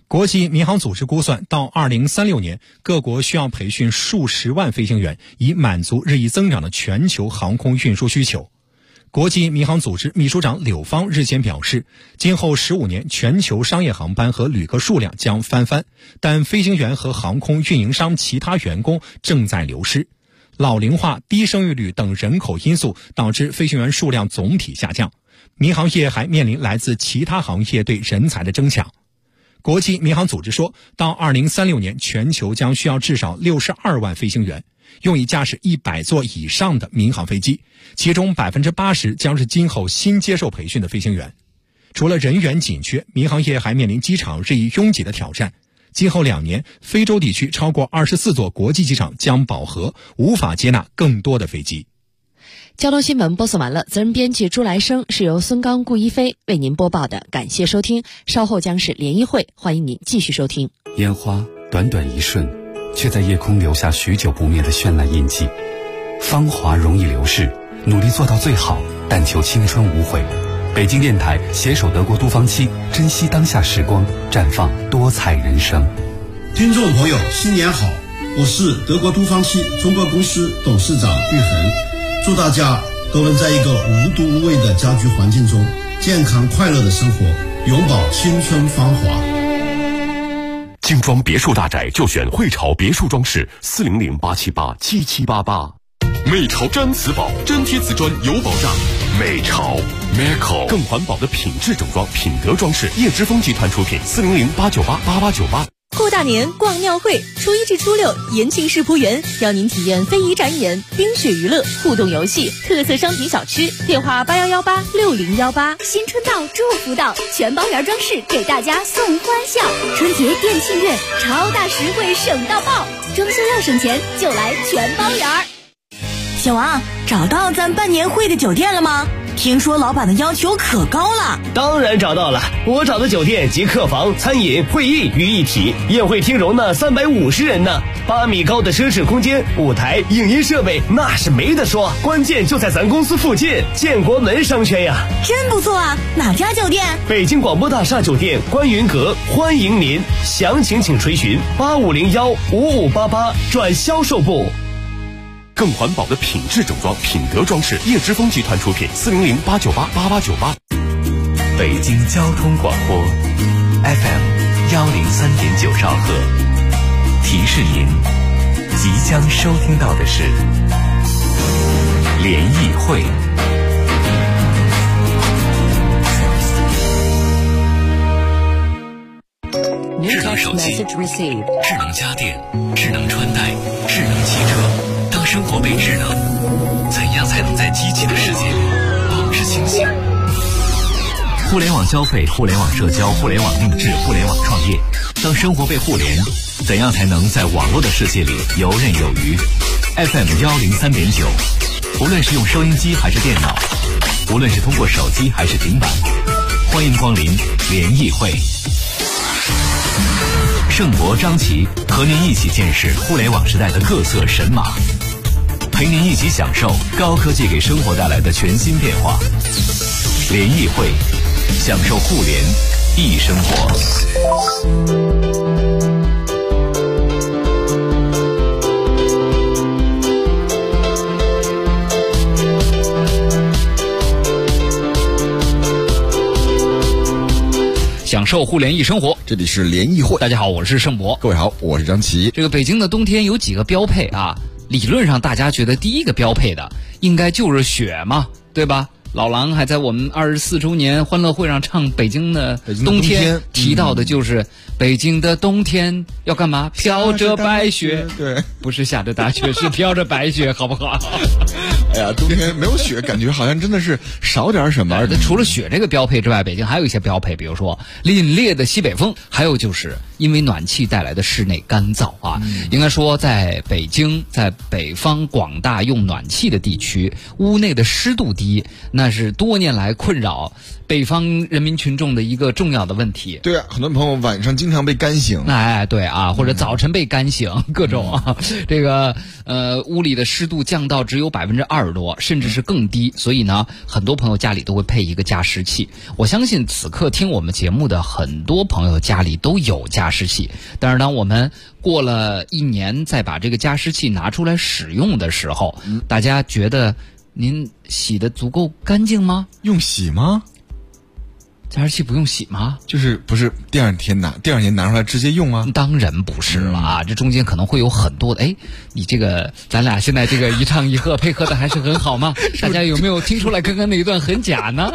国际民航组织估算，到2036年，各国需要培训数十万飞行员，以满足日益增长的全球航空运输需求。国际民航组织秘书长柳芳日前表示，今后15年全球商业航班和旅客数量将翻番，但飞行员和航空运营商其他员工正在流失。老龄化、低生育率等人口因素导致飞行员数量总体下降，民航业还面临来自其他行业对人才的争抢。国际民航组织说，到2036年，全球将需要至少62万飞行员，用以驾驶100座以上的民航飞机，其中80%将是今后新接受培训的飞行员。除了人员紧缺，民航业还面临机场日益拥挤的挑战。今后2年，非洲地区超过24座国际机场将饱和，无法接纳更多的飞机。 交通新闻播送完了，责任编辑朱来生，是由孙刚、顾一飞为您播报的，感谢收听。稍后将是联谊会，欢迎您继续收听。 烟花短短一瞬，却在夜空留下许久不灭的绚烂印记。芳华容易流逝，努力做到最好，但求青春无悔。北京电台携手德国都方期，珍惜当下时光，绽放多彩人生。 听众朋友，新年好！我是德国都方期中国公司董事长玉恒，祝大家都能在一个无毒无味的家居环境中健康快乐的生活，永葆青春芳华。 精装别墅大宅就选汇潮别墅装饰，400-878-7788。美潮毡瓷宝，粘贴瓷砖有保障。美潮 Meco 更环保的品质整装，品德装饰，叶之峰集团出品，400-898-8898。 过大年逛庙会，初1至初6，延庆世仆园邀您体验非遗展演、冰雪娱乐、互动游戏、特色商品小吃。电话81186018。 新春到，祝福到，全包园装饰给大家送欢笑。春节店庆月，超大实惠省到爆，装修要省钱就来全包园。 小王，找到咱办年会的酒店了吗？听说老板的要求可高了。 当然找到了，我找的酒店集客房、餐饮、会议于一体，宴会厅容纳350人呢，8米高的奢侈空间，舞台、影音设备那是没得说，关键就在咱公司附近，建国门商圈呀。 真不错啊，哪家酒店？ 北京广播大厦酒店观云阁，欢迎您，详情请垂询8501-5588转销售部。 更环保的品质整装，品德装饰，叶之峰集团出品，400-898-8898。 北京交通广播 FM103.9兆赫，提示您即将收听到的是联谊会。智能手机、智能家电、智能穿戴、智能汽车。当生活被智能，怎样才能在机器的世界里保持清醒？互联网消费、互联网社交、互联网定制、互联网创业。当生活被互联，怎样才能在网络的世界里游刃有余？ FM103.9，无论是用收音机还是电脑，无论是通过手机还是平板，欢迎光临联谊会。盛博、张琪和您一起见识互联网时代的各色神马，陪您一起享受高科技给生活带来的全新变化。联谊会，享受互联易生活。 享受互联易生活， 这里是联谊会。 大家好，我是盛博。 各位好，我是张琪。 这个北京的冬天有几个标配啊？理论上大家觉得第一个标配的应该就是雪嘛，对吧？老狼还在我们24周年欢乐会上唱北京的冬天，提到的就是北京的冬天要干嘛？飘着白雪， 对， 不是下着大雪，是飘着白雪，好不好？ 哎呀，冬天没有雪，感觉好像真的是少点什么。 除了雪这个标配之外，北京还有一些标配，比如说凛冽的西北风，还有就是因为暖气带来的室内干燥啊。应该说，在北京，在北方广大用暖气的地区，屋内的湿度低，那那是多年来困扰北方人民群众的一个重要的问题。 对啊，很多朋友晚上经常被干醒。 哎，对啊，或者早晨被干醒，各种啊。这个屋里的湿度降到只有20%多，甚至是更低，所以呢，很多朋友家里都会配一个加湿器。我相信此刻听我们节目的很多朋友家里都有加湿器，但是当我们过了1年再把这个加湿器拿出来使用的时候，大家觉得您洗得足够干净吗？ 用洗吗？ 加湿器不用洗吗？ 就是不是第二年拿出来直接用吗？ 当然不是了啊！这中间可能会有很多的。哎，你这个咱俩现在这个一唱一和配合的还是很好吗？大家有没有听出来刚刚那一段很假呢？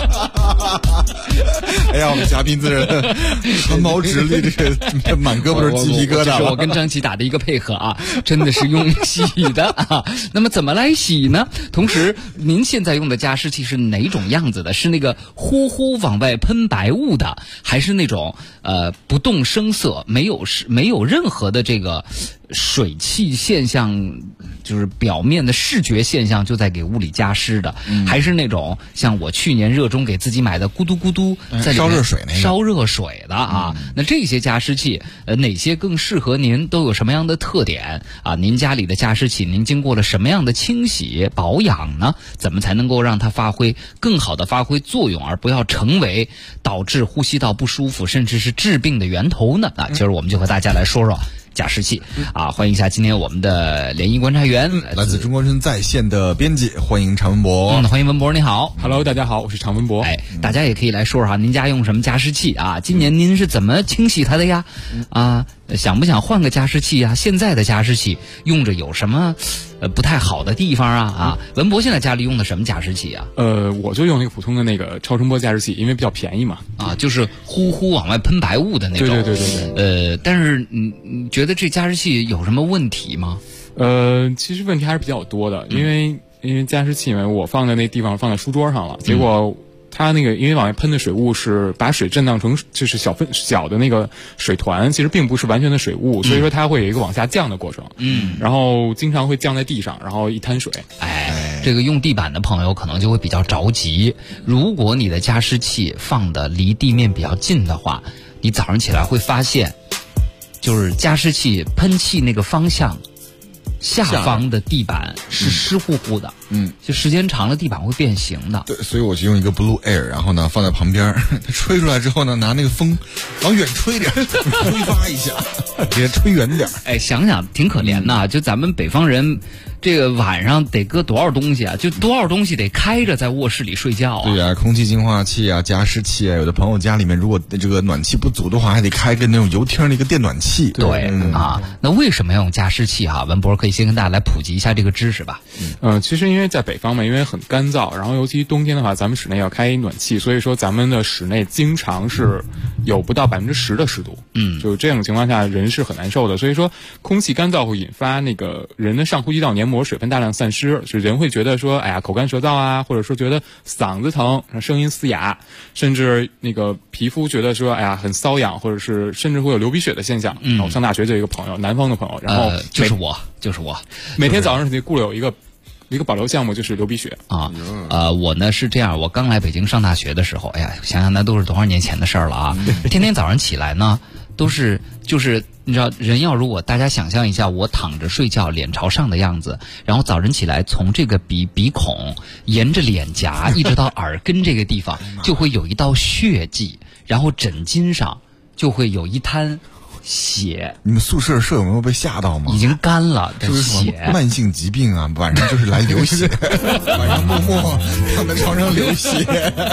哎呀，我们嘉宾这汗毛直立，这满胳膊都是鸡皮疙瘩。 这是我跟张琪打的一个配合啊，真的是用洗的啊。那么怎么来洗呢？同时，您现在用的加湿器是哪种样子的？是那个呼呼往外喷白雾的，还是那种不动声色，没有任何的这个水汽现象，就是表面的视觉现象就在给屋里加湿的，还是那种像我去年热衷给自己买的咕嘟咕嘟在里面烧热水那个烧热水的啊？那这些加湿器哪些更适合您？都有什么样的特点啊？您家里的加湿器您经过了什么样的清洗保养呢？怎么才能够让它更好的发挥作用，而不要成为导致呼吸道不舒服甚至是治病的源头呢？啊，今儿我们就和大家来说说加湿器啊！欢迎一下今天我们的联谊观察员， 来自中国人在线的编辑，欢迎常文博。 欢迎文博，你好。 Hello， 大家好，我是常文博。 哎，大家也可以来说说您家用什么加湿器啊？今年您是怎么清洗它的呀？啊，想不想换个加湿器啊？现在的加湿器用着有什么不太好的地方啊？文博现在家里用的什么加湿器啊？ 我就用那个普通的那个超声波加湿器，因为比较便宜嘛。 啊，就是呼呼往外喷白雾的那种。 对。 但是你觉得这加湿器有什么问题吗？ 其实问题还是比较多的，因为加湿器嘛，我放在那地方放在书桌上了，结果它那个因为往外喷的水雾是把水震荡成就是小的那个水团，其实并不是完全的水雾，所以说它会有一个往下降的过程。然后经常会降在地上，然后一滩水。 哎，这个用地板的朋友可能就会比较着急。如果你的加湿器放的离地面比较近的话，你早上起来会发现，就是加湿器喷气那个方向下方的地板是湿乎乎的，就时间长了地板会变形的。 对，所以我就用一个 Blue Air， 然后呢放在旁边，它吹出来之后呢，拿那个风往远吹点，挥发一下，别吹远点。 哎，想想挺可怜的，就咱们北方人。这个晚上得搁多少东西啊？就多少东西得开着在卧室里睡觉啊？ 对啊，空气净化器啊，加湿器啊，有的朋友家里面如果这个暖气不足的话，还得开个那种油厅的一个电暖气。 对啊，那为什么要用加湿器啊？文博可以先跟大家来普及一下这个知识吧。 其实因为在北方嘛，因为很干燥，然后尤其冬天的话，咱们室内要开暖气，所以说咱们的室内经常是有不到10%的湿度。就这种情况下，人是很难受的。所以说，空气干燥会引发那个人的上呼吸道黏膜水分大量散失，就人会觉得说，哎呀，口干舌燥啊，或者说觉得嗓子疼，声音嘶哑，甚至那个皮肤觉得说，哎呀，很瘙痒，或者是甚至会有流鼻血的现象。我上大学就有一个朋友，南方的朋友，然后就是我， 每天早上得顾了有一个保留项目就是流鼻血啊。我呢是这样，我刚来北京上大学的时候，哎呀，想想那都是多少年前的事儿了啊！天天早上起来呢，都是就是你知道，人要如果大家想象一下，我躺着睡觉，脸朝上的样子，然后早晨起来从这个鼻孔沿着脸颊一直到耳根这个地方，就会有一道血迹，然后枕巾上就会有一滩血。 你们宿舍舍友没有被吓到吗？ 已经干了的血， 慢性疾病啊，晚上就是来流血，晚上默默躺在床上流血，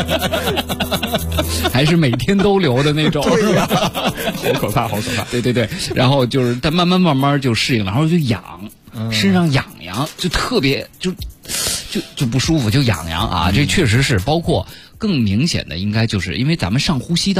还是每天都流的那种。 对呀， 好可怕，好可怕。 对，然后就是他慢慢就适应了，然后就痒，身上痒痒，就特别就不舒服，就痒痒啊。这确实是，包括更明显的应该就是因为咱们上呼吸道。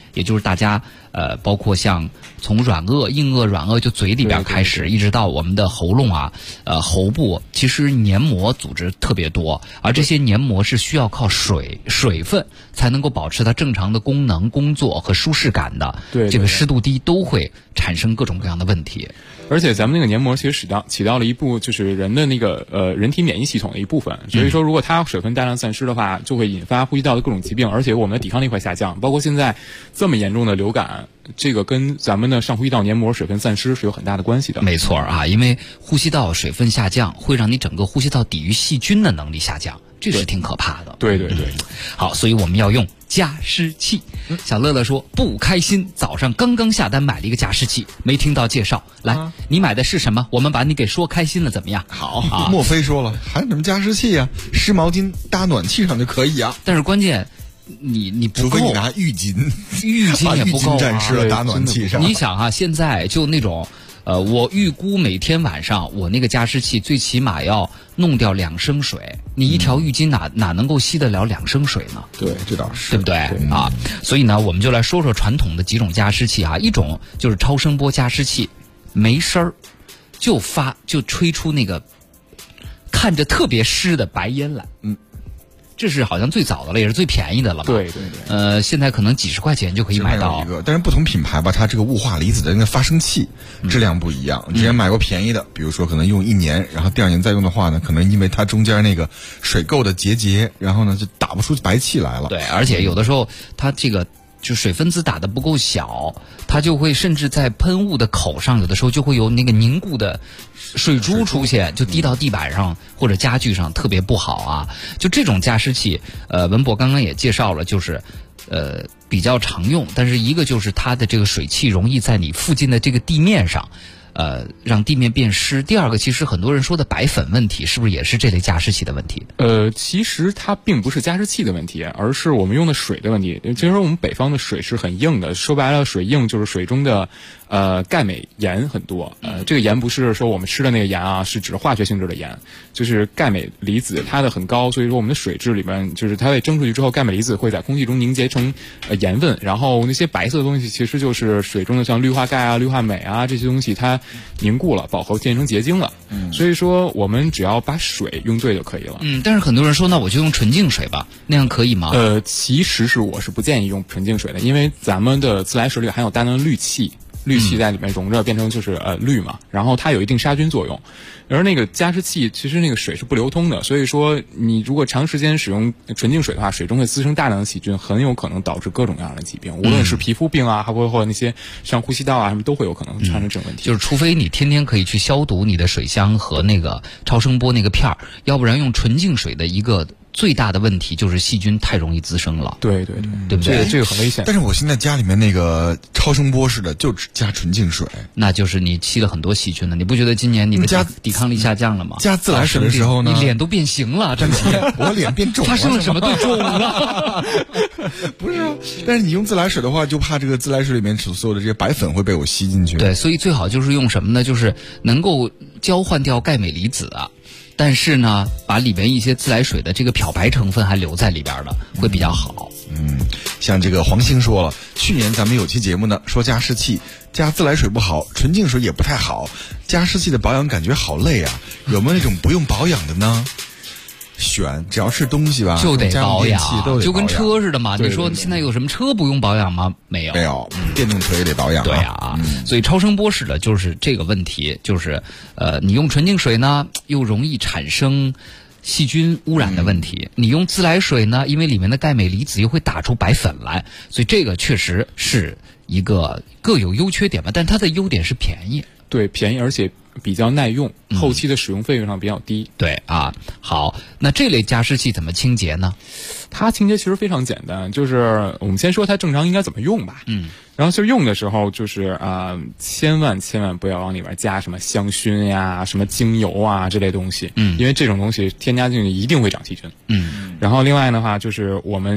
也就是大家包括像从软腭、硬腭、软腭就嘴里边开始，一直到我们的喉咙啊、喉部，其实黏膜组织特别多，而这些黏膜是需要靠水分才能够保持它正常的功能、工作和舒适感的。 对， 这个湿度低都会产生各种各样的问题。 而且咱们那个黏膜其实起到了一部就是人的那个人体免疫系统的一部分，所以说如果它水分大量散失的话，就会引发呼吸道的各种疾病，而且我们的抵抗力会下降。包括现在这么严重的流感，这个跟咱们的上呼吸道黏膜水分散失是有很大的关系的。 没错啊，因为呼吸道水分下降，会让你整个呼吸道抵御细菌的能力下降，这是挺可怕的。 对。 好，所以我们要用加湿器。小乐乐说不开心，早上刚刚下单买了一个加湿器，没听到介绍。来，你买的是什么？我们把你给说开心了，怎么样？ 好啊，莫非说了还有什么加湿器啊？湿毛巾搭暖气上就可以啊。 但是关键你不够， 除非你拿浴巾也不够啊， 沾湿了搭暖气上。 你想啊，现在就那种我预估每天晚上我那个加湿器最起码要弄掉2升水，你一条浴巾哪能够吸得了2升水呢？ 对，这倒是， 对不对啊？所以呢，我们就来说说传统的几种加湿器啊。一种就是超声波加湿器，没声儿，就吹出那个看着特别湿的白烟来。这是好像最早的了，也是最便宜的了吧？ 对。 现在可能几十块钱就可以买到一个，但是不同品牌吧，它这个雾化离子的那个发生器质量不一样。之前买过便宜的，比如说可能用1年，然后第2年再用的话呢，可能因为它中间那个水垢的结，然后呢就打不出白气来了。 对，而且有的时候它这个就水分子打得不够小，它就会甚至在喷雾的口上，有的时候就会有那个凝固的水珠出现，就滴到地板上或者家具上，特别不好啊。就这种加湿器，文博刚刚也介绍了，就是比较常用，但是一个就是它的这个水汽容易在你附近的这个地面上让地面变湿。第二个，其实很多人说的白粉问题，是不是也是这类加湿器的问题？ 其实它并不是加湿器的问题，而是我们用的水的问题。其实我们北方的水是很硬的，说白了，水硬就是水中的钙镁盐很多。这个盐不是说我们吃的那个盐啊，是指化学性质的盐，就是钙镁离子它的很高，所以说我们的水质里面就是它被蒸出去之后，钙镁离子会在空气中凝结成盐分，然后那些白色的东西其实就是水中的像氯化钙啊、氯化镁啊这些东西，它凝固了，饱和变成结晶了。所以说我们只要把水用对就可以了。 但是很多人说，那我就用纯净水吧，那样可以吗？ 其实我是不建议用纯净水的，因为咱们的自来水里含有大量的氯气在里面溶着变成就是氯嘛，然后它有一定杀菌作用。而那个加湿器其实那个水是不流通的，所以说你如果长时间使用纯净水的话，水中会滋生大量的细菌，很有可能导致各种各样的疾病，无论是皮肤病啊，还包括那些像呼吸道啊什么都会有可能产生这种问题。 就是除非你天天可以去消毒你的水箱和那个超声波那个片儿，要不然用纯净水的一个最大的问题就是细菌太容易滋生了。 对不对？这个很危险。 但是我现在家里面那个超声波似的就只加纯净水， 那就是你吸了很多细菌了。你不觉得今年你的抵抗力下降了吗？ 加自来水的时候呢， 你脸都变形了，张姐， 我脸变肿了， 发生了什么？对，肿了。 不是啊，但是你用自来水的话，就怕这个自来水里面所有的这些白粉会被我吸进去。 对，所以最好就是用什么呢？就是能够交换掉钙镁离子啊。但是呢，把里边一些自来水的这个漂白成分还留在里边的，会比较好。 像这个黄兴说了，去年咱们有期节目呢，说加湿器加自来水不好，纯净水也不太好，加湿器的保养感觉好累啊，有没有那种不用保养的呢？选，只要是东西吧， 就得保养，就跟车似的嘛。 对你说现在有什么车不用保养吗？没有， 电动车也得保养。 对啊，所以超声波式的就是这个问题，就是你用纯净水呢，又容易产生细菌污染的问题。你用自来水呢，因为里面的钙镁离子又会打出白粉来，所以这个确实是一个各有优缺点吧。但它的优点是便宜， 对，便宜而且比较耐用，后期的使用费用上比较低。 对啊，好，那这类加湿器怎么清洁呢？ 它清洁其实非常简单，就是我们先说它正常应该怎么用吧。然后就用的时候就是千万不要往里边加什么香薰呀、什么精油啊这类东西，因为这种东西添加进去一定会长细菌。然后另外的话就是我们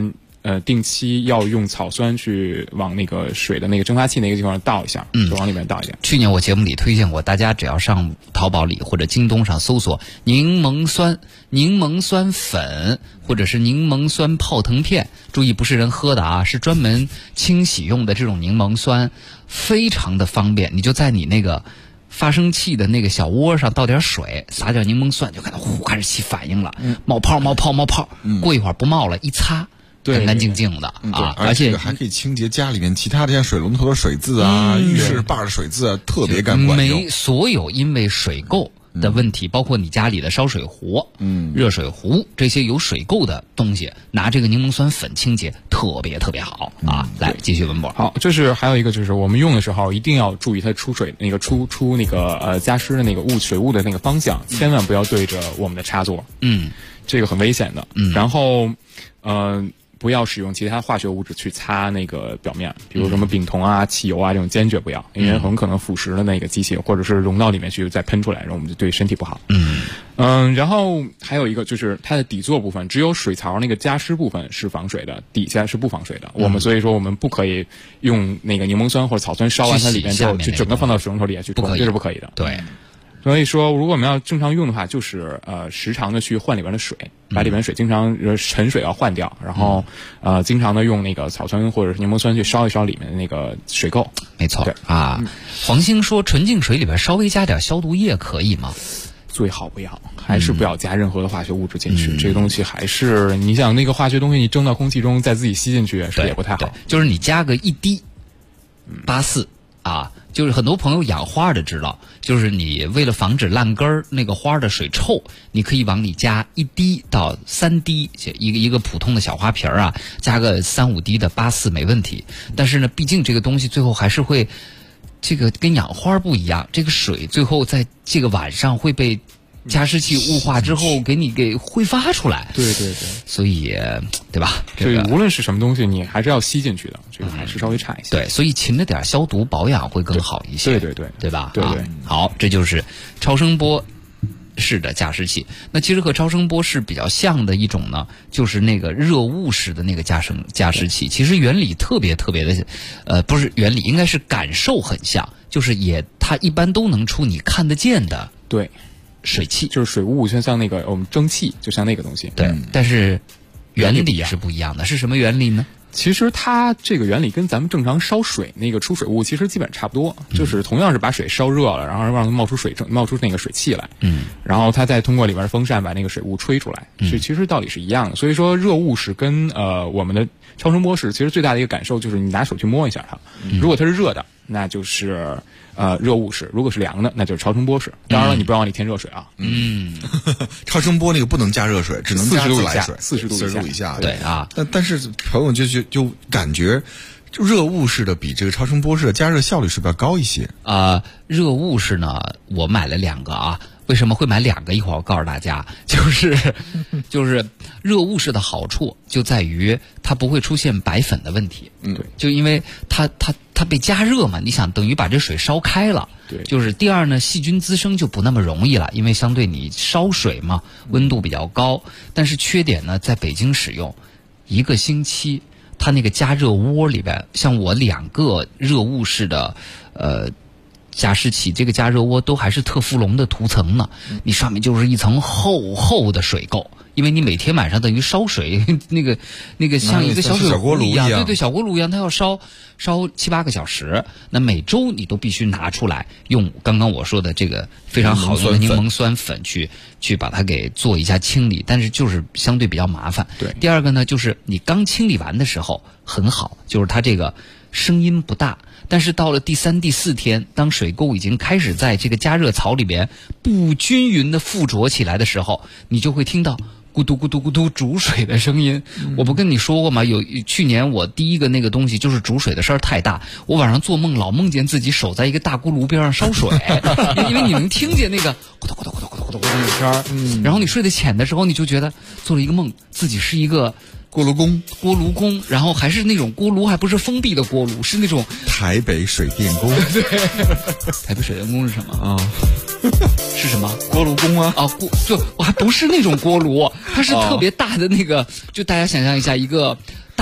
定期要用草酸去往那个水的那个蒸发器那个地方倒一下，就往里面倒一点。 去年我节目里推荐过，大家只要上淘宝里或者京东上搜索柠檬酸粉或者是柠檬酸泡腾片，注意不是人喝的啊，是专门清洗用的这种柠檬酸，非常的方便。你就在你那个发生器的那个小窝上倒点水，撒点柠檬酸，就看到呼开始起反应了，冒泡，过一会儿不冒了，一擦干干净净的啊， 而且还可以清洁家里面其他的像水龙头的水渍啊、浴室坝的水渍啊，特别干管用。 所有因为水垢的问题，包括你家里的烧水壶、热水壶这些有水垢的东西，拿这个柠檬酸粉清洁特别好啊！来继续文博。 好，这是还有一个就是我们用的时候一定要注意它出水那个出那个加湿的那个水雾的那个方向，千万不要对着我们的插座，这个很危险的。然后不要使用其他化学物质去擦那个表面，比如什么丙酮啊、汽油啊这种坚决不要，因为很可能腐蚀了那个机器，或者是溶到里面去再喷出来，然后我们就对身体不好。然后还有一个就是它的底座部分，只有水槽那个加湿部分是防水的，底下是不防水的。所以说我们不可以用那个柠檬酸或者草酸烧完它里面之后，就整个放到水龙头里去冲，这是不可以的。 对。 所以说，如果我们要正常用的话，就是时常的去换里边的水，把里边水经常沉水要换掉，然后经常的用那个草酸或者是柠檬酸去烧一烧里面的那个水垢。 没错啊。黄兴说，纯净水里边稍微加点消毒液可以吗？ 最好不要，还是不要加任何的化学物质进去。这个东西还是你想那个化学东西你蒸到空气中再自己吸进去，是也不太好。 就是你加个1滴84啊。就是很多朋友养花的知道，就是你为了防止烂根儿，那个花的水臭，你可以往里加1滴到3滴，一个普通的小花瓶啊，加个3-5滴的84没问题。但是呢，毕竟这个东西最后还是会，这个跟养花不一样，这个水最后在这个晚上会被加湿器雾化之后给你给挥发出来。 对， 所以对吧？ 对，无论是什么东西，你还是要吸进去的，这个还是稍微差一些。 对，所以勤着点消毒保养会更好一些。对吧？ 对。 好，这就是超声波式的加湿器。那其实和超声波式比较像的一种呢，就是那个热雾式的那个加湿器。其实原理特别的，不是原理，应该是感受很像，就是它一般都能出你看得见的。 对。 水汽就是水雾，像那个我们蒸汽，就像那个东西。 对，但是原理是不一样的。是什么原理呢？ 其实它这个原理跟咱们正常烧水那个出水雾其实基本差不多，就是同样是把水烧热了，然后让它冒出那个水汽来，然后它再通过里边的风扇把那个水雾吹出来，所以其实道理是一样的。所以说热雾式跟我们的超声波式其实最大的一个感受就是你拿手去摸一下它，如果它是热的，那就是热雾式；如果是凉的，那就是超声波式。当然了，你不要往里添热水啊。 超声波那个不能加热水，只能加自来水 ，40度以下。 对啊，但是朋友就感觉，就热雾式的比这个超声波式的加热效率是不是要高一些热雾式呢，我买了2个啊。为什么会买2个？一会儿我告诉大家，就是热雾式的好处就在于它不会出现白粉的问题。 对， 就因为它被加热嘛，你想等于把这水烧开了。 对， 就是第二呢，细菌滋生就不那么容易了，因为相对你烧水嘛，温度比较高。但是缺点呢，在北京使用1个星期，它那个加热窝里边，像我2个热雾式的加湿器，这个加热窝都还是特氟龙的涂层呢，你上面就是一层厚厚的水垢，因为你每天晚上等于烧水，那个像一个小水壶一样，对，小锅炉一样，它要烧7-8个小时，那每周你都必须拿出来用刚刚我说的这个非常好用的柠檬酸粉去把它给做一下清理，但是就是相对比较麻烦。 对， 第二个呢，就是你刚清理完的时候很好，就是它这个声音不大。但是到了第3、第4天，当水垢已经开始在这个加热槽里边不均匀的附着起来的时候，你就会听到咕嘟咕嘟咕嘟煮水的声音。我不跟你说过吗？去年我第一个那个东西就是煮水的声儿太大，我晚上做梦老梦见自己守在一个大锅炉边上烧水，因为你能听见那个咕嘟咕嘟咕嘟咕嘟咕嘟那个声儿。然后你睡得浅的时候，你就觉得做了一个梦，自己是一个锅炉工， 然后还是那种锅炉，还不是封闭的锅炉，是那种台北水电工。 对，台北水电工是什么啊？是什么？ 锅炉工啊？ 就我还不是那种锅炉，它是特别大的那个，就大家想象一下，一个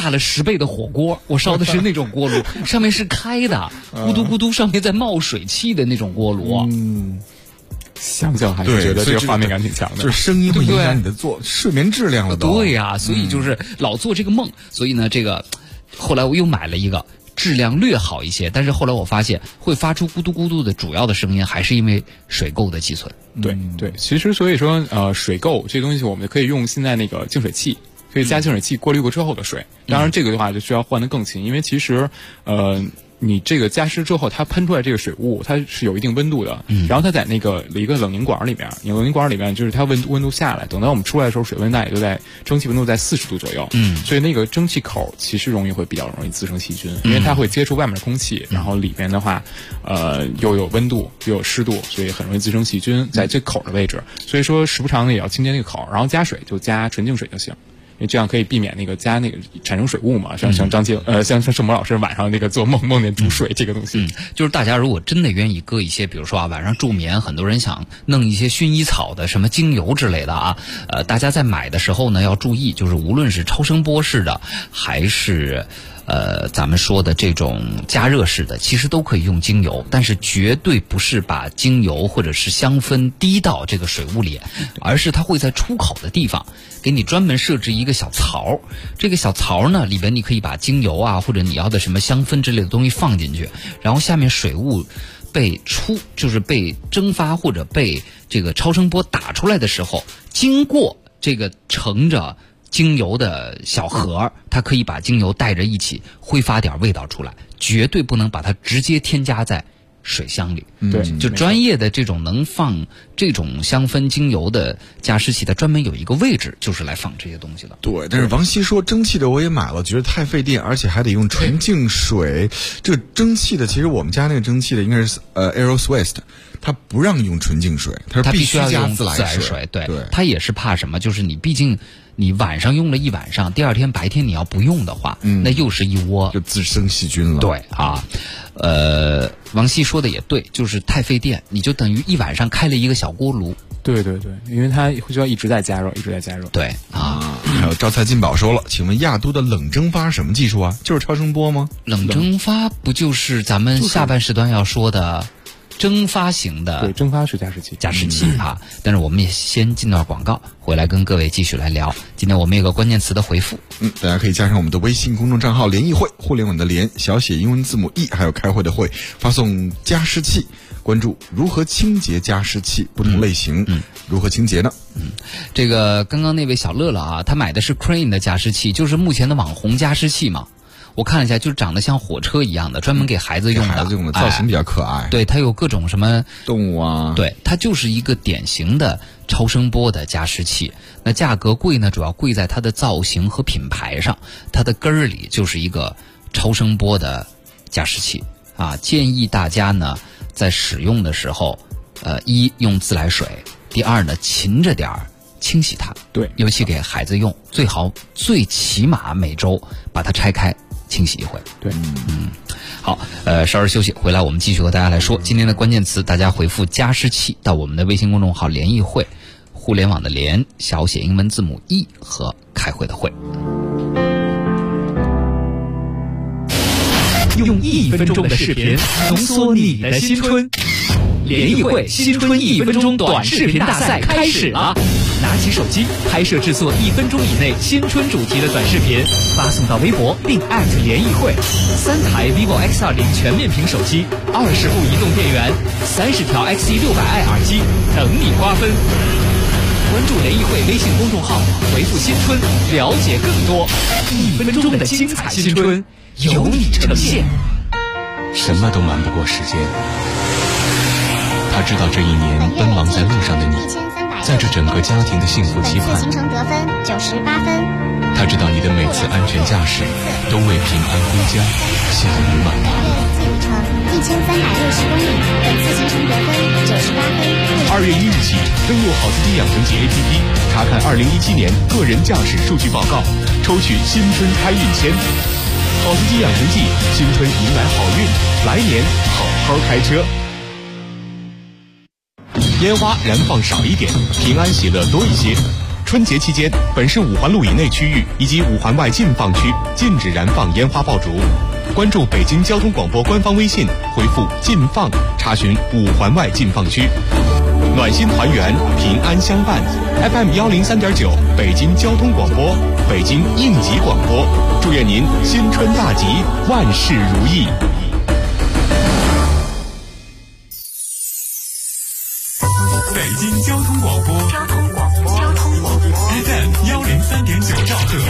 大了10倍的火锅，我烧的是那种锅炉，上面是开的，咕嘟咕嘟，上面在冒水汽的那种锅炉。 想想还是觉得这个画面感挺强的， 就是声音会影响你的睡眠质量了都。 对呀，所以就是老做这个梦，所以呢，这个后来我又买了一个。质量略好一些，但是后来我发现会发出咕嘟咕嘟的主要的声音还是因为水垢的积存。 对，其实所以说水垢这东西我们可以用现在那个净水器，可以加净水器过滤过之后的水。当然这个的话就需要换得更勤，因为其实你这个加湿之后，它喷出来这个水雾，它是有一定温度的。然后它在那个一个冷凝管里边，冷凝管里边就是它温度下来，等到我们出来的时候，水温大也就在蒸汽温度在40度左右。所以那个蒸汽口其实比较容易滋生细菌，因为它会接触外面的空气，然后里边的话，又有温度又有湿度，所以很容易滋生细菌在这口的位置。所以说时不常的也要清洁那个口，然后加水就加纯净水就行。因为这样可以避免那个加那个产生水雾嘛，像盛博老师晚上那个做梦见煮水这个东西， 就是大家如果真的愿意搁一些，比如说晚上助眠，很多人想弄一些薰衣草的什么精油之类的啊，大家在买的时候呢要注意，就是无论是超声波式的还是咱们说的这种加热式的，其实都可以用精油，但是绝对不是把精油或者是香氛滴到这个水雾里，而是它会在出口的地方给你专门设置一个小槽，这个小槽呢里边你可以把精油啊或者你要的什么香氛之类的东西放进去，然后下面水雾就是被蒸发或者被这个超声波打出来的时候，经过这个盛着精油的小盒，它可以把精油带着一起挥发点味道出来，绝对不能把它直接添加在水箱里。 对， 就专业的这种能放这种香氛精油的加湿器，它专门有一个位置就是来放这些东西的。 对，但是王希说蒸汽的我也买了，觉得太费电，而且还得用纯净水。这个蒸汽的，其实我们家那个蒸汽的应该是Aeroswiss，它不让用纯净水，它必须要加用自来水。对，它也是怕什么？就是你毕竟你晚上用了一晚上，第二天白天你要不用的话，那又是一窝， 就滋生细菌了。 对啊，王希说的也对，就是太费电，你就等于一晚上开了一个小锅炉。 对，因为它需要一直在加热。 对啊， 还有招财进宝说了，请问亚都的冷蒸发什么技术啊？就是超声波吗？ 冷蒸发不就是咱们下半时段要说的蒸发型的？ 对，蒸发式加湿器啊。但是我们也先进段广告，回来跟各位继续来聊。今天我们有个关键词的回复， 大家可以加上我们的微信公众账号联谊会，互联网的联，小写英文字母 E， 还有开会的会，发送加湿器，关注如何清洁加湿器不同类型，如何清洁呢？ 这个刚刚那位小乐乐啊，他买的是 Crane 的加湿器，就是目前的网红加湿器嘛。我看了一下，就是长得像火车一样的，专门给孩子用的， 造型比较可爱。 对，它有各种什么动物啊。 对，它就是一个典型的超声波的加湿器。那价格贵呢，主要贵在它的造型和品牌上。它的根儿里就是一个超声波的加湿器啊。建议大家呢在使用的时候，一用自来水，第二呢勤着点儿清洗它。 对， 尤其给孩子用，最起码每周把它拆开清洗一回。 对， 好，稍事休息，回来我们继续和大家来说今天的关键词。大家回复加湿器到我们的微信公众号联谊会，互联网的联，小写英文字母 E 和开会的会。 用1分钟的视频浓缩你的新春，联谊会新春1分钟短视频大赛开始了。拿起手机拍摄制作1分钟以内新春主题的短视频，发送到微博并联谊会。3台 vivo X20全面屏手机，20部移动电源，30条 XE600i 耳机等你瓜分。关注联谊会微信公众号，回复新春了解更多。1分钟的精彩新春由你呈现。 什么都瞒不过时间，他知道这一年奔忙在路上的你，在这整个家庭的幸福期盼， 行程得分98分。 他知道你的每次安全驾驶都为平安归家献了满堂。 行程1360公里，本次行程得分98分。 2月1日起，登录好司机养成记 APP， 查看2017年个人驾驶数据报告，抽取新春开运签。好司机养成记，新春迎来好运，来年好好开车。烟花燃放少一点，平安喜乐多一些。 春节期间，本市5环路以内区域以及5环外禁放区禁止燃放烟花爆竹。关注北京交通广播官方微信，回复“禁放”查询5环外禁放区。暖心团圆，平安相伴。FM 103.9，北京交通广播，北京应急广播。祝愿您新春大吉，万事如意。 北京交通广播，FM 103.9兆赫。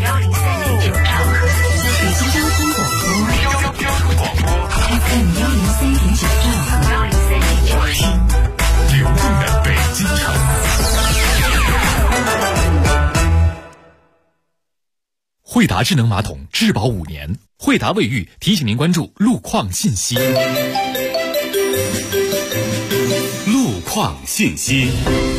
北京交通广播，FM 103.9兆赫。流动的北京城。惠达智能马桶质保5年，惠达卫浴提醒您关注路况信息。路况信息。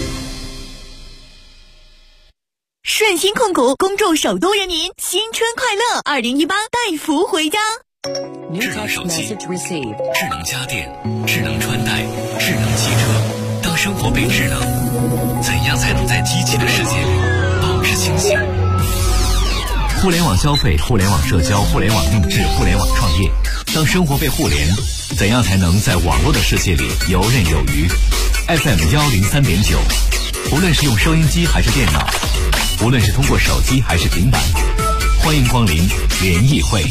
顺鑫控股恭祝首都人民新春快乐！2018带福回家。 智能手机、智能家电、智能穿戴、智能汽车，当生活被智能，怎样才能在机器的世界里保持清醒？互联网消费、互联网社交、互联网定制、互联网创业，当生活被互联，怎样才能在网络的世界里游刃有余？ FM 103.9，无论是用收音机还是电脑，无论是通过手机还是平板，欢迎光临联谊会。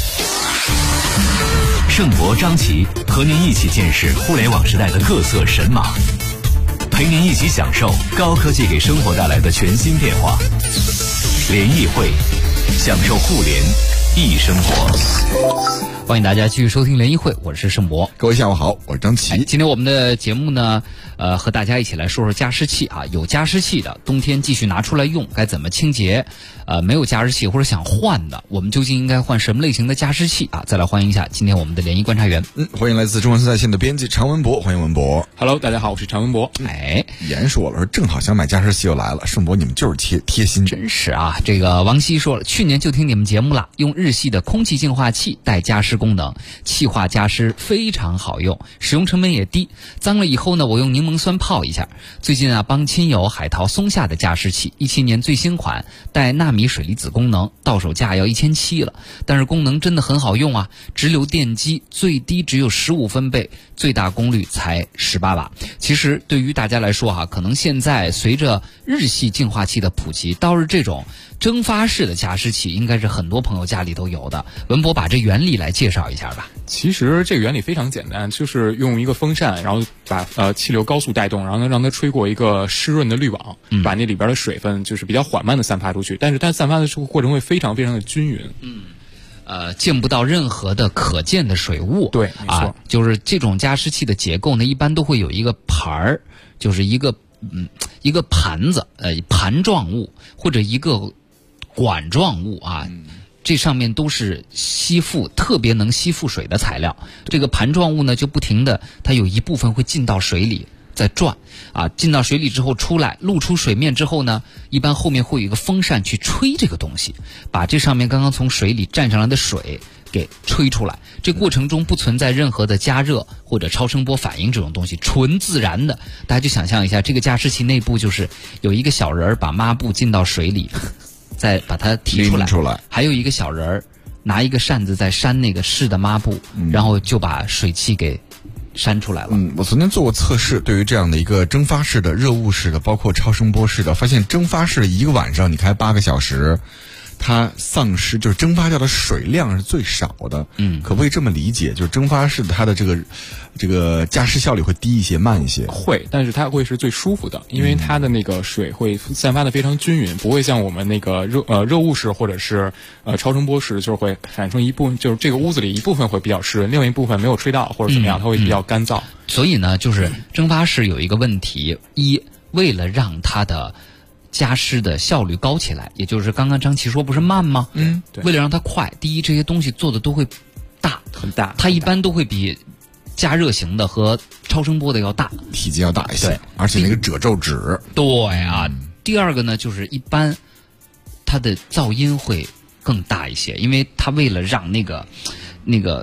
盛博、张琪和您一起见识互联网时代的各色神马，陪您一起享受高科技给生活带来的全新变化。联谊会，享受互联易生活。 欢迎大家继续收听联谊会，我是盛博。 各位下午好，我是张琪。 今天我们的节目呢，和大家一起来说说加湿器啊。有加湿器的，冬天继续拿出来用，该怎么清洁？没有加湿器或者想换的，我们究竟应该换什么类型的加湿器啊？再来欢迎一下今天我们的联谊观察员。 欢迎来自中文在线的编辑常文博，欢迎文博。 Hello， 大家好，我是常文博。 严说了，说正好想买加湿器又来了，盛博你们就是贴心， 真是啊。这个王希说了，去年就听你们节目了，用日系的空气净化器带加湿功能，气化加湿非常好用，使用成本也低。脏了以后呢，我用柠檬酸泡一下。最近啊，帮亲友海淘松下的加湿器，17年最新款，带纳米水离子功能，到手价要1700了，但是功能真的很好用啊！直流电机最低只有15分贝，最大功率才18瓦。其实对于大家来说可能现在随着日系净化器的普及，倒是这种蒸发式的加湿器应该是很多朋友家里都有的。文博把这原理来介绍一下吧。 其实这个原理非常简单，就是用一个风扇，然后把气流高速带动，然后呢让它吹过一个湿润的滤网，把那里边的水分就是比较缓慢的散发出去，但是它散发的过程会非常非常的均匀。 见不到任何的可见的水雾。 对，没错。 就是这种加湿器的结构呢，一般都会有一个盘儿，就是一个盘子，盘状物或者一个管状物啊。这上面都是特别能吸附水的材料。这个盘状物呢，就不停的，它有一部分会进到水里再转啊，进到水里之后出来，露出水面之后呢，一般后面会有一个风扇去吹这个东西，把这上面刚刚从水里站上来的水给吹出来。这过程中不存在任何的加热或者超声波反应这种东西，纯自然的。大家就想象一下，这个加湿器内部就是有一个小人把抹布进到水里，再把它提出来，还有一个小人拿一个扇子在扇那个湿的抹布，然后就把水汽给扇出来了。 我曾经做过测试，对于这样的一个蒸发式的、热雾式的，包括超声波式的，发现蒸发式一个晚上你开8个小时，它丧失就是蒸发掉的水量是最少的。可不可以这么理解？就是蒸发式的它的这个加湿效率会低一些、慢一些？ 会，但是它会是最舒服的，因为它的那个水会散发的非常均匀，不会像我们那个热雾式或者是超声波式，就是会产生一部分，就是这个屋子里一部分会比较湿，另外一部分没有吹到或者怎么样，它会比较干燥。 所以呢，就是蒸发式有一个问题，为了让它的加湿的效率高起来，也就是刚刚张琪说不是慢吗？ 对。 为了让它快，第一这些东西做的都会很大， 它一般都会比加热型的和超声波的要大， 体积要大一些，对，而且那个褶皱纸。 对啊。第二个呢，就是一般它的噪音会更大一些，因为它为了让那个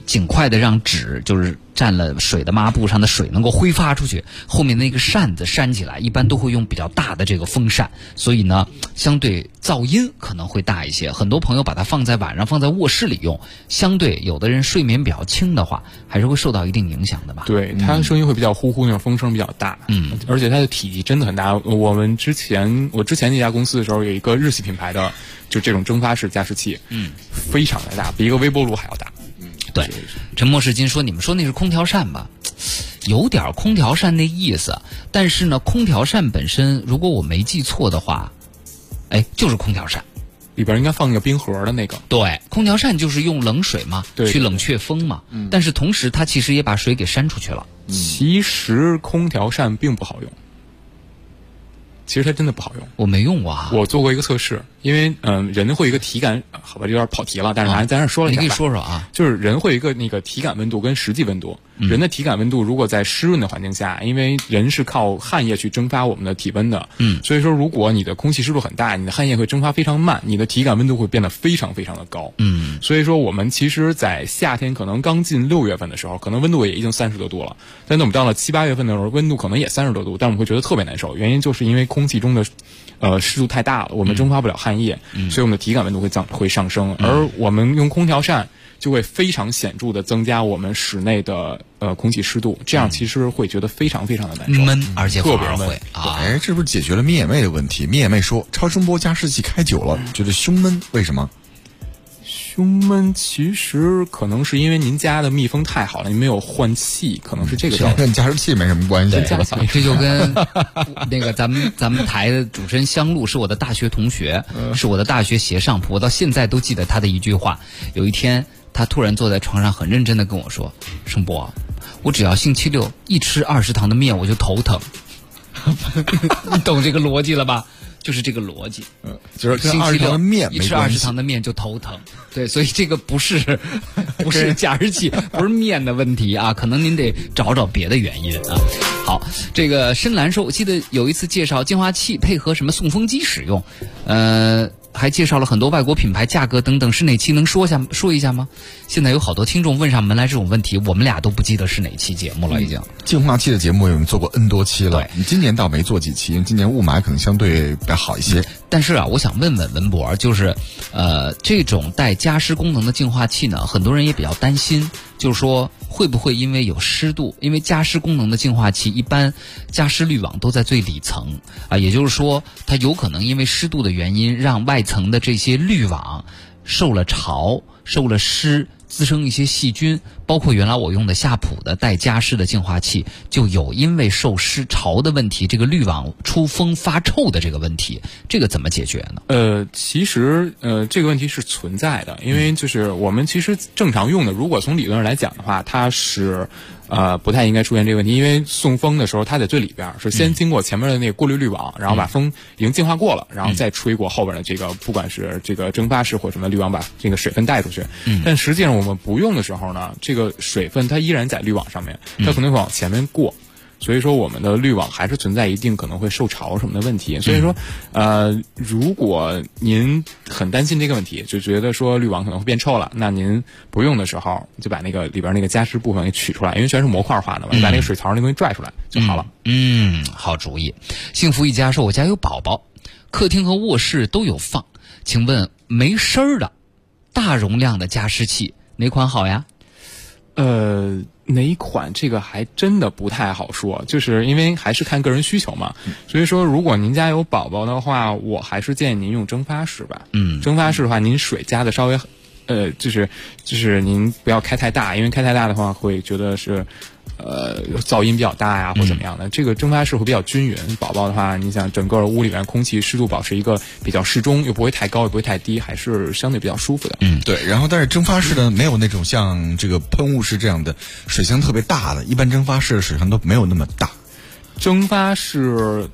尽快的让纸就是沾了水的抹布上的水能够挥发出去，后面那个扇子扇起来一般都会用比较大的这个风扇，所以呢相对噪音可能会大一些。很多朋友把它放在晚上放在卧室里用，相对有的人睡眠比较轻的话还是会受到一定影响的吧。 对，它声音会比较呼呼，那种风声比较大，而且它的体积真的很大。我之前那家公司的时候有一个日系品牌的就这种蒸发式加湿器，非常的大，比一个微波炉还要大。 对，陈莫世金说你们说那是空调扇吧，有点空调扇那意思，但是呢空调扇本身如果我没记错的话就是空调扇里边应该放一个冰盒的那个。 对，空调扇就是用冷水嘛，去冷却风嘛，但是同时它其实也把水给扇出去了。 其实空调扇并不好用，其实它真的不好用。 我没用过啊， 我做过一个测试，因为人会有一个体感，好吧，有点跑题了，但是还在那说了一下吧。 你可以说说啊， 就是人会有一个那个体感温度跟实际温度。人的体感温度如果在湿润的环境下，因为人是靠汗液去蒸发我们的体温的，所以说如果你的空气湿度很大，你的汗液会蒸发非常慢，你的体感温度会变得非常非常的高。所以说我们其实在夏天可能刚进6月份的时候，可能温度也已经30多度了，但等我们到了7、8月份的时候，温度可能也30多度，但我们会觉得特别难受，原因就是因为空气中的湿度太大了，我们蒸发不了汗液，所以我们的体感温度会上升，而我们用空调扇就会非常显著的增加我们室内的空气湿度，这样其实会觉得非常非常的难受， 闷，而且特别闷啊。 这不是解决了灭眼妹的问题？灭眼妹说，超声波加湿器开久了觉得胸闷，为什么？ 胸闷其实可能是因为您家的密封太好了，您没有换气，可能是这个道理。 跟加湿器没什么关系。 这就跟那个咱们台的主持人香露是我的大学同学，是我的大学鞋上铺，我到现在都记得他的一句话。有一天他突然坐在床上很认真的跟我说，声波，我只要星期六一吃20堂的面我就头疼。你懂这个逻辑了吧？就是这个逻辑， 就是星期六一吃20堂的面就头疼。对，所以这个不是加湿器，不是面的问题啊，可能您得找别的原因啊。好，这个深蓝说，我记得有一次介绍净化器配合什么送风机使用，还介绍了很多外国品牌价格等等，是哪期能说一下吗？现在有好多听众问上门来这种问题，我们俩都不记得是哪期节目了已经。 净化器的节目我们做过 N 多期了，你今年倒没做几期，因为今年雾霾可能相对比较好一些。 但是啊，我想问问文博，就是这种带加湿功能的净化器呢，很多人也比较担心，就是说会不会因为有湿度，因为加湿功能的净化器一般加湿滤网都在最里层啊，也就是说它有可能因为湿度的原因，让外层的这些滤网受了潮、受了湿，滋生一些细菌，包括原来我用的夏普的带加湿的净化器，就有因为受湿潮的问题，这个滤网出风发臭的这个问题，这个怎么解决呢？ 其实这个问题是存在的，因为就是我们其实正常用的，如果从理论上来讲的话，它是不太应该出现这个问题，因为送风的时候它在最里边，是先经过前面的那个过滤滤网，然后把风已经净化过了，然后再吹过后边的这个不管是这个蒸发式或什么滤网，把这个水分带出去。但实际上我们不用的时候呢，这个水分它依然在滤网上面，它可能会往前面过。所以说我们的滤网还是存在一定可能会受潮什么的问题，所以说如果您很担心这个问题，就觉得说滤网可能会变臭了，那您不用的时候就把那个里边那个加湿部分给取出来，因为全是模块化的嘛，你把那个水槽那东西拽出来就好了。 好主意。幸福一家说，我家有宝宝，客厅和卧室都有放，请问没声儿的大容量的加湿器哪款好呀？ 哪一款这个还真的不太好说，就是因为还是看个人需求嘛。所以说如果您家有宝宝的话，我还是建议您用蒸发式吧。蒸发式的话，您水加的稍微就是您不要开太大，因为开太大的话会觉得是噪音比较大呀，或怎么样的。这个蒸发式会比较均匀。宝宝的话，你想整个屋里面空气湿度保持一个比较适中，又不会太高，又不会太低，还是相对比较舒服的。 对。然后但是蒸发式呢，没有那种像这个喷雾式这样的水箱特别大的，一般蒸发式的水箱都没有那么大。 蒸发式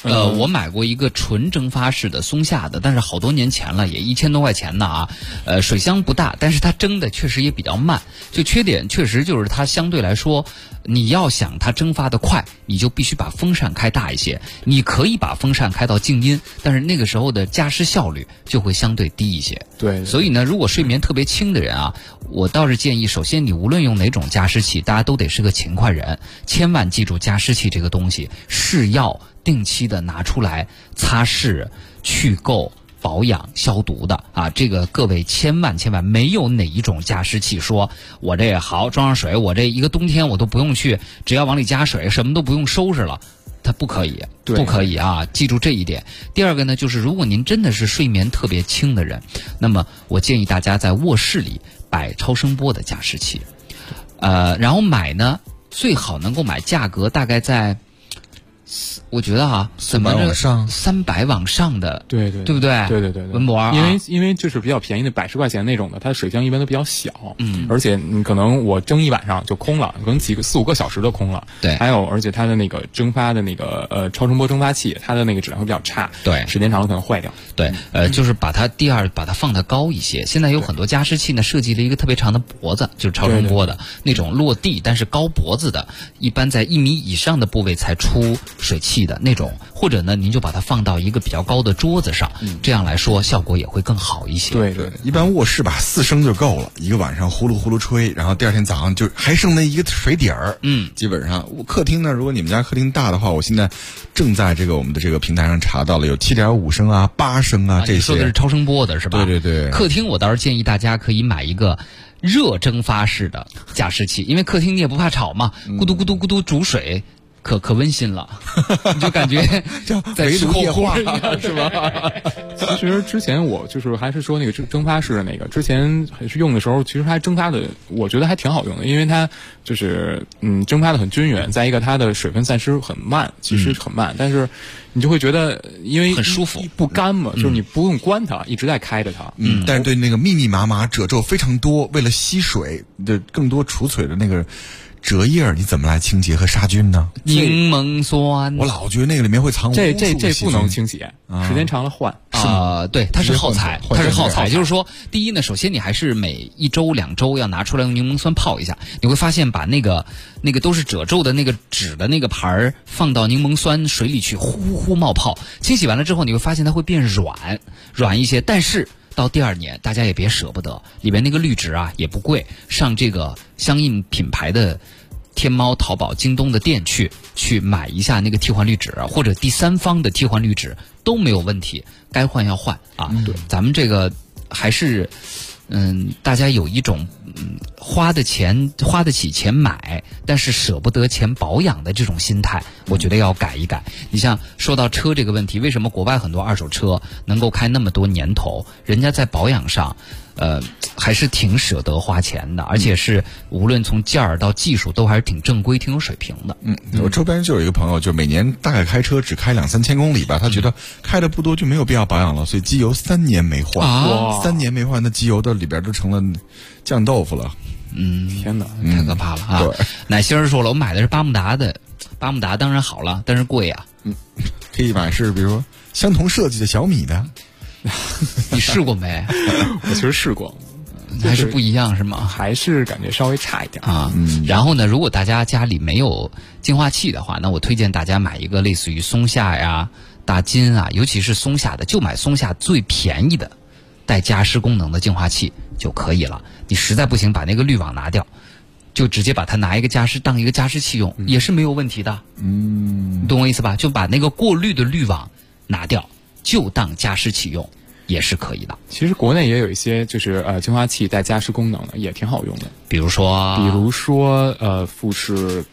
我买过一个纯蒸发式的松下的，但是好多年前了，也1000多块钱呢啊。水箱不大，但是它蒸的确实也比较慢。就缺点确实就是它相对来说，你要想它蒸发的快，你就必须把风扇开大一些。你可以把风扇开到静音，但是那个时候的加湿效率就会相对低一些。 对， 所以呢，如果睡眠特别轻的人啊，我倒是建议，首先你无论用哪种加湿器，大家都得是个勤快人，千万记住加湿器这个东西是要定期的拿出来擦拭、去垢、保养、消毒的啊！这个各位千万没有哪一种加湿器说我这好装上水，我这一个冬天我都不用去，只要往里加水，什么都不用收拾了。它不可以，不可以啊！记住这一点。第二个呢，就是如果您真的是睡眠特别轻的人，那么我建议大家在卧室里摆超声波的加湿器，然后买呢最好能够买价格大概在。我觉得啊，怎么着300往上的， 对不对？ 对， 文博啊， 因为就是比较便宜的100-10块钱那种的，它的水箱一般都比较小，而且你可能我蒸一晚上就空了，可能4-5个小时就空了。 对， 还有而且它的那个蒸发的那个超声波蒸发器，它的那个质量会比较差， 对， 时间长了可能坏掉。 对，就是把它放得高一些。现在有很多加湿器呢，设计了一个特别长的脖子，就是超声波的那种落地但是高脖子的，一般在1米以上的部位才出水汽的那种，或者呢，您就把它放到一个比较高的桌子上，这样来说效果也会更好一些。 对，一般卧室吧4升就够了，一个晚上呼噜呼噜吹，然后第二天早上就还剩那一个水底儿。基本上客厅呢，如果你们家客厅大的话，我现在正在这个我们的这个平台上查到了有7.5升啊、8升啊这些。 你说的是超声波的是吧？ 对。 客厅我倒是建议大家可以买一个热蒸发式的加湿器，因为客厅你也不怕吵嘛，咕嘟咕嘟咕嘟煮水。可温馨了，你就感觉在吃火锅一样，是吧？ 其实之前我就是还是说那个蒸发式的那个，之前还是用的时候，其实它蒸发的，我觉得还挺好用的，因为它就是蒸发的很均匀，再一个它的水分散失很慢，其实很慢，但是你就会觉得因为很舒服， 不干嘛，就是你不用关它，一直在开着它。 但是对那个密密麻麻褶皱非常多，为了吸水的更多储存的那个折叶，你怎么来清洁和杀菌呢？ 柠檬酸， 我老觉得那个里面会藏无数这不能清洗，时间长了换对，它是耗材，就是说，第一呢，首先你还是每1周2周要拿出来用柠檬酸泡一下，你会发现把那个都是褶皱的那个纸的那个盘儿放到柠檬酸水里去，呼呼冒泡，清洗完了之后，你会发现它会变软一些，但是到第2年，大家也别舍不得，里面那个滤纸啊也不贵，上这个相应品牌的天猫、淘宝、京东的店去买一下那个替换滤纸，或者第三方的替换滤纸都没有问题，该换要换啊。对，咱们这个还是大家有一种花得起钱买，但是舍不得钱保养的这种心态，我觉得要改一改。你像说到车这个问题，为什么国外很多二手车能够开那么多年头，人家在保养上还是挺舍得花钱的，而且是无论从件儿到技术都还是挺正规、挺有水平的。 我周边就有一个朋友，就每年大概开车只开2-3千公里吧，他觉得开的不多就没有必要保养了，所以机油3年没换，3年没换，那机油的里边都成了酱豆腐了。 天哪， 太可怕了啊！奶心儿说了，我买的是巴慕达的，巴慕达当然好了，但是贵啊。 可以买是比如说相同设计的小米的。 你试过没？ 我其实试过， 还是不一样是吗？ 还是感觉稍微差一点啊。然后呢，如果大家家里没有净化器的话，那我推荐大家买一个类似于松下呀、大金啊，尤其是松下的，就买松下最便宜的带加湿功能的净化器就可以了。你实在不行，把那个滤网拿掉，就直接把它拿一个当一个加湿器用，也是没有问题的。你懂我意思吧？就把那个过滤的滤网拿掉，就当加湿器用也是可以的。 其实国内也有一些就是净化器带加湿功能的，也挺好用的。 比如说富士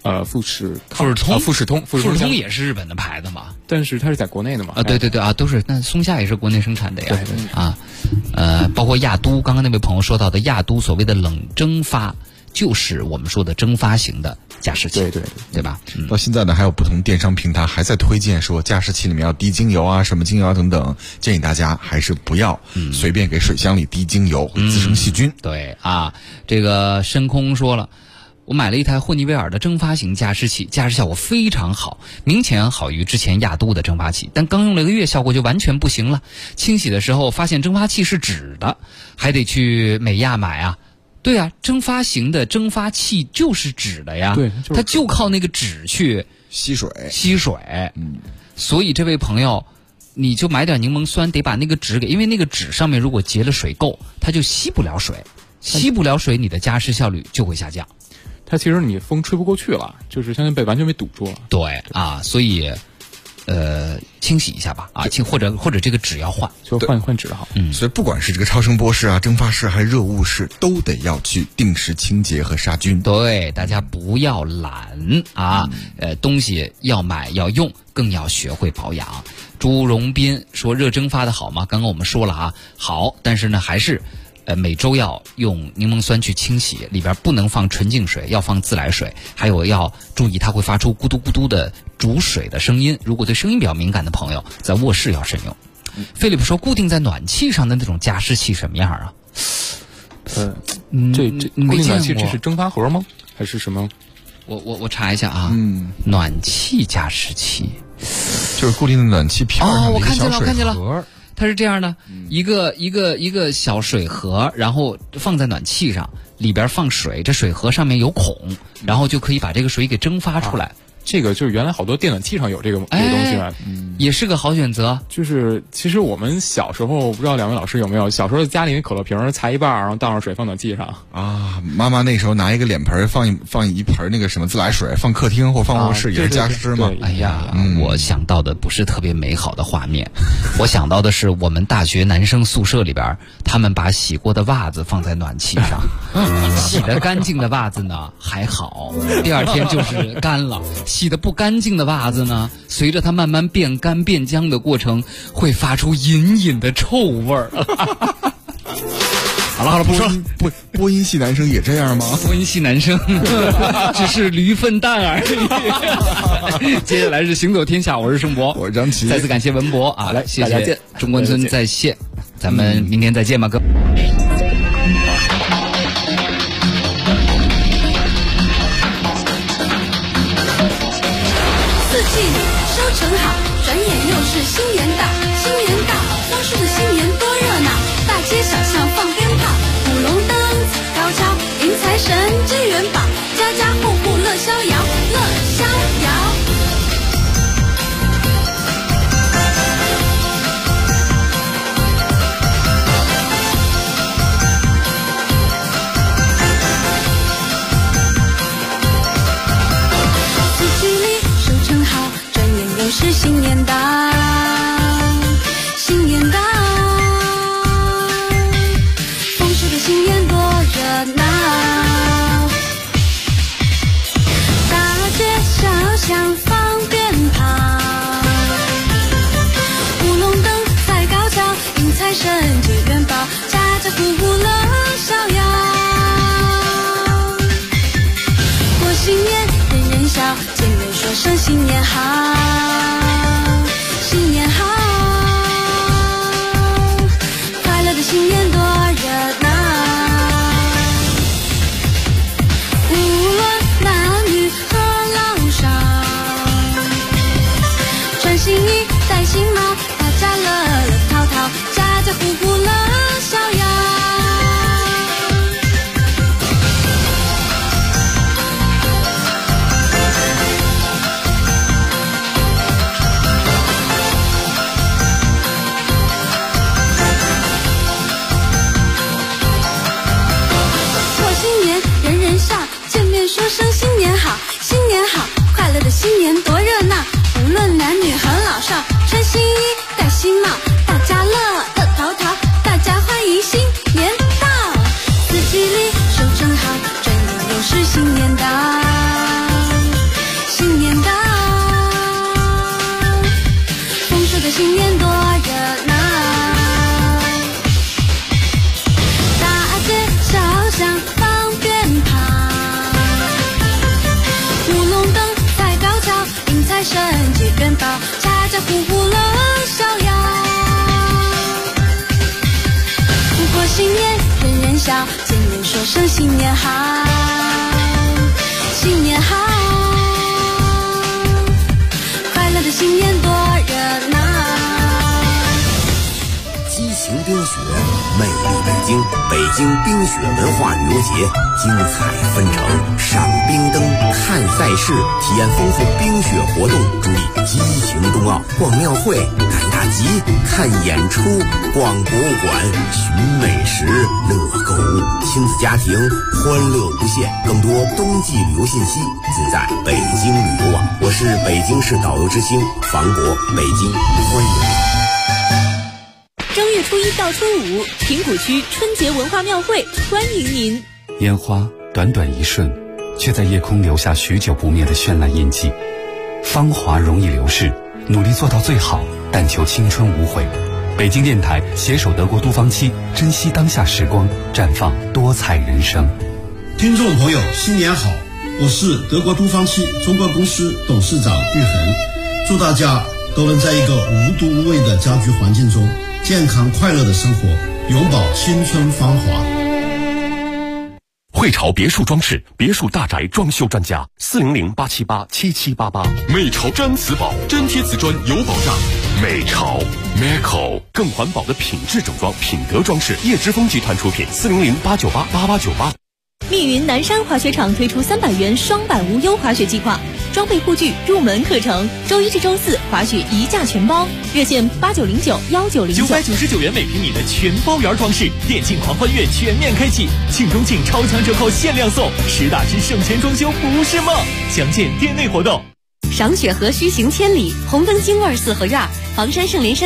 通也是日本的牌子嘛， 但是它是在国内的嘛。 对啊，都是。那松下也是国内生产的呀。 对啊，包括亚都，刚刚那位朋友说到的亚都所谓的冷蒸发，就是我们说的蒸发型的加湿器，对吧？ 到现在呢，还有不同电商平台还在推荐说加湿器里面要滴精油啊，什么精油啊等等，建议大家还是不要随便给水箱里滴精油，会滋生细菌。 对啊，这个深空说了。 我买了一台霍尼韦尔的蒸发型加湿器，加湿效果非常好，明显好于之前亚都的蒸发器，但刚用了1个月，效果就完全不行了。清洗的时候发现蒸发器是纸的，还得去美亚买啊。对啊，蒸发型的蒸发器就是纸的呀， 对， 它就靠那个纸去吸水。 所以这位朋友，你就买点柠檬酸，得把那个纸因为那个纸上面如果结了水垢，它就吸不了水，你的加湿效率就会下降。 它其实你风吹不过去了，就是相当于完全被堵住了。 对啊，所以清洗一下吧啊，或者这个纸要换， 就换纸好。 所以不管是这个超声波室啊、蒸发室还是热雾室，都得要去定时清洁和杀菌。 对，大家不要懒啊，东西要买要用，更要学会保养。朱荣斌说热蒸发的好吗？刚刚我们说了啊，好，但是呢还是每周要用柠檬酸去清洗，里边不能放纯净水，要放自来水，还有要注意它会发出咕嘟咕嘟的煮水的声音，如果对声音比较敏感的朋友，在卧室要慎用。菲利普说固定在暖气上的那种加湿器什么样啊？ 这固定暖气这是蒸发盒吗？还是什么？ 我查一下啊。暖气加湿器就是固定的暖气片上的一个小水盒。 我看见了。它是这样的，一个小水盒，然后放在暖气上，里边放水，这水盒上面有孔，然后就可以把这个水给蒸发出来。 这个就是原来好多电暖气上有这个东西啊， 也是个好选择。 就是其实我们小时候，不知道两位老师有没有，小时候家里那可乐瓶裁一半，然后倒上水放暖气上啊。妈妈那时候拿一个脸盆放一盆那个什么自来水，放客厅或放卧室也是加湿嘛。 哎呀，我想到的不是特别美好的画面，我想到的是我们大学男生宿舍里边，他们把洗过的袜子放在暖气上，洗得干净的袜子呢还好，第二天就是干了。洗得不干净的袜子呢，随着它慢慢变干变浆的过程，会发出隐隐的臭味儿。 好了，不说播音系男生也这样吗？ 播音系男生只是驴粪蛋而已。接下来是行走天下，我是盛博， 我是张琪。 再次感谢文博啊，来谢谢中关村在线，咱们明天再见吧，哥。 收成好，转眼又是新年到，新年到，丰收的新年多热闹，大街小巷放鞭炮，舞龙灯，高跷，迎财神，支元宝，家家户户乐逍遥，乐逍遥。四季里收成好，又是新年到，新年到，丰收的新年多热闹，大街小巷放鞭炮，舞龙灯，踩高跷，迎财神，接元宝，家家户户乐逍遥。过新年，人人笑，见面说声新年好。新年好，快乐的新年多热闹，无论男女和老少，穿新衣戴新帽，大家乐乐淘淘，家家户户乐逍遥。说声新年好，新年好，快乐的新年多热闹，无论男女和老少，穿新衣戴新帽，大家乐乐淘淘，大家欢迎新年到。四季里收成好，转眼又是新年到，新年到，丰收的新年多热闹，大街小巷放鞭炮，财神接元宝，家家户户乐逍遥。过新年，人人笑，见面说声新年好， 北京冰雪文化旅游节精彩纷呈，赏冰灯、看赛事，体验丰富冰雪活动，助力激情冬奥。逛庙会、赶大集、看演出，逛博物馆、寻美食、乐购物，亲子家庭欢乐无限。更多冬季旅游信息尽在北京旅游网。我是北京市导游之星房国，北京欢迎你。 正月初一到初五，平谷区春节文化庙会欢迎您。 烟花短短一瞬，却在夜空留下许久不灭的绚烂印记。芳华容易流逝，努力做到最好，但求青春无悔。北京电台携手德国都芳期，珍惜当下时光，绽放多彩人生。 听众朋友，新年好！我是德国都芳期中国公司董事长玉恒，祝大家都能在一个无毒无味的家居环境中健康快乐的生活，永葆青春芳华。 汇潮别墅装饰，别墅大宅装修专家，400-878-7788。美潮毡瓷宝，真贴瓷砖有保障。美潮 Meco 更环保的品质整装，品德装饰，叶之峰集团出品，400-898-8898。 密云南山滑雪场推出300元双板无忧滑雪计划，装备护具、入门课程，周一至周四滑雪一价全包，热线8909-1909，999 元每平米的全包园装饰，电竞狂欢月全面开启，庆中庆超强折扣限量送，10大支省钱装修不是梦，详见店内活动。 赏雪河须行千里，红灯京味四合院，房山圣莲山